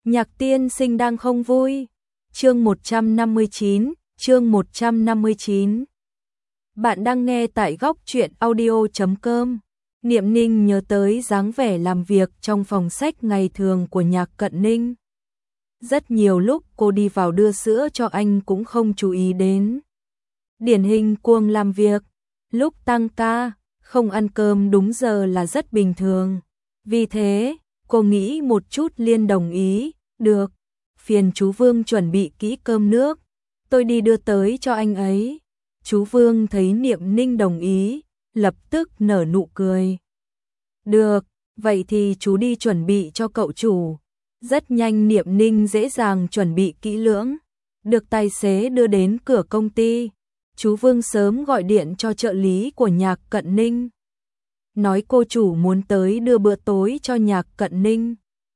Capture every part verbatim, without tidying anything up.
Nhạc tiên sinh đang không vui. Chương một trăm năm mươi chín, chương một trăm năm mươi chín. Bạn đang nghe tại góc truyện audio chấm com. Niệm Ninh nhớ tới dáng vẻ làm việc trong phòng sách ngày thường của Nhạc Cận Ninh. Rất nhiều lúc cô đi vào đưa sữa cho anh cũng không chú ý đến. Điển hình cuồng làm việc, lúc tăng ca, không ăn cơm đúng giờ là rất bình thường. Vì thế, cô nghĩ một chút liền đồng ý, được, phiền chú Vương chuẩn bị kỹ cơm nước, tôi đi đưa tới cho anh ấy. Chú Vương thấy Niệm Ninh đồng ý, lập tức nở nụ cười. Được, vậy thì chú đi chuẩn bị cho cậu chủ. Rất nhanh Niệm Ninh dễ dàng chuẩn bị kỹ lưỡng, được tài xế đưa đến cửa công ty. Chú Vương sớm gọi điện cho trợ lý của Nhạc Cận Ninh, nói cô chủ muốn tới đưa bữa tối cho Nhạc Cận Ninh.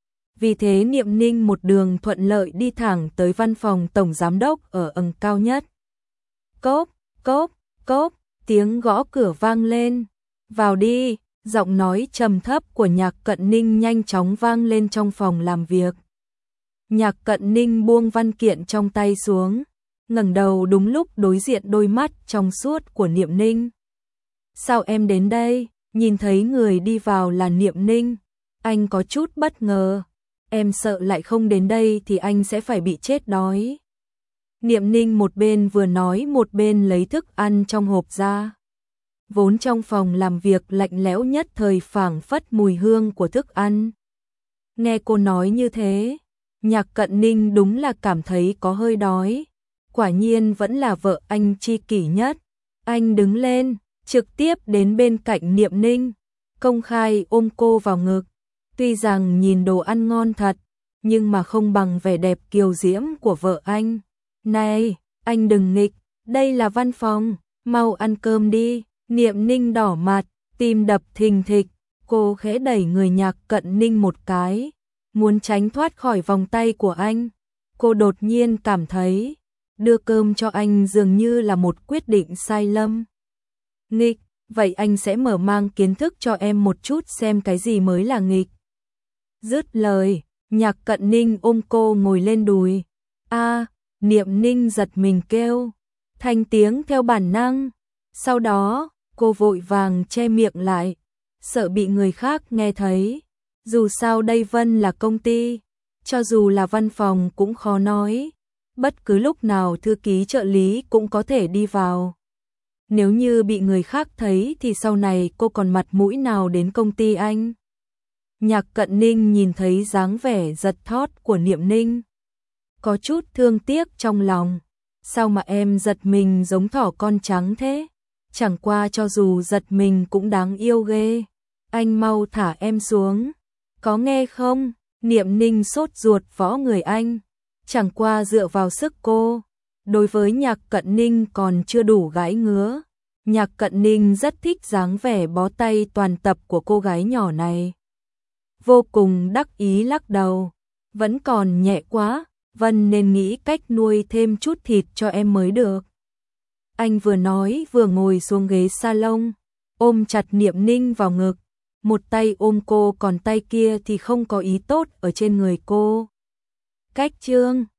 Vì thế Niệm Ninh một đường thuận lợi đi thẳng tới văn phòng tổng giám đốc ở ầng cao nhất. Cốp, cốp, cốp, tiếng gõ cửa vang lên. Vào đi, giọng nói trầm thấp của Nhạc Cận Ninh nhanh chóng vang lên trong phòng làm việc. Nhạc Cận Ninh buông văn kiện trong tay xuống, ngẩng đầu đúng lúc đối diện đôi mắt trong suốt của Niệm Ninh. Sao em đến đây? Nhìn thấy người đi vào là Niệm Ninh, anh có chút bất ngờ. Em sợ lại không đến đây thì anh sẽ phải bị chết đói. Niệm Ninh một bên vừa nói một bên lấy thức ăn trong hộp ra. Vốn trong phòng làm việc lạnh lẽo nhất thời phảng phất mùi hương của thức ăn. Nghe cô nói như thế, Nhạc Cận Ninh đúng là cảm thấy có hơi đói. Quả nhiên vẫn là vợ anh tri kỷ nhất. Anh đứng lên, trực tiếp đến bên cạnh Niệm Ninh, công khai ôm cô vào ngực. Tuy rằng nhìn đồ ăn ngon thật, nhưng mà không bằng vẻ đẹp kiều diễm của vợ anh. Này, anh đừng nghịch, đây là văn phòng, mau ăn cơm đi. Niệm Ninh đỏ mặt, tim đập thình thịch, cô khẽ đẩy người Nhạc Cận Ninh một cái, muốn tránh thoát khỏi vòng tay của anh. Cô đột nhiên cảm thấy, đưa cơm cho anh dường như là một quyết định sai lầm. Nghịch, vậy anh sẽ mở mang kiến thức cho em một chút xem cái gì mới là nghịch. Dứt lời, Nhạc Cận Ninh ôm cô ngồi lên đùi. A, Niệm Ninh giật mình kêu, thành tiếng theo bản năng. Sau đó, cô vội vàng che miệng lại, sợ bị người khác nghe thấy. Dù sao đây Vân là công ty, cho dù là văn phòng cũng khó nói. Bất cứ lúc nào thư ký trợ lý cũng có thể đi vào. Nếu như bị người khác thấy thì sau này cô còn mặt mũi nào đến công ty anh. Nhạc Cận Ninh nhìn thấy dáng vẻ giật thót của Niệm Ninh, có chút thương tiếc trong lòng. Sao mà em giật mình giống thỏ con trắng thế? Chẳng qua cho dù giật mình cũng đáng yêu ghê. Anh mau thả em xuống, có nghe không? Niệm Ninh sốt ruột võ người anh. Chẳng qua dựa vào sức cô, đối với Nhạc Cận Ninh còn chưa đủ gãi ngứa. Nhạc Cận Ninh rất thích dáng vẻ bó tay toàn tập của cô gái nhỏ này. Vô cùng đắc ý lắc đầu, vẫn còn nhẹ quá, Vân nên nghĩ cách nuôi thêm chút thịt cho em mới được. Anh vừa nói vừa ngồi xuống ghế salon, ôm chặt Niệm Ninh vào ngực, một tay ôm cô còn tay kia thì không có ý tốt ở trên người cô. Cách chương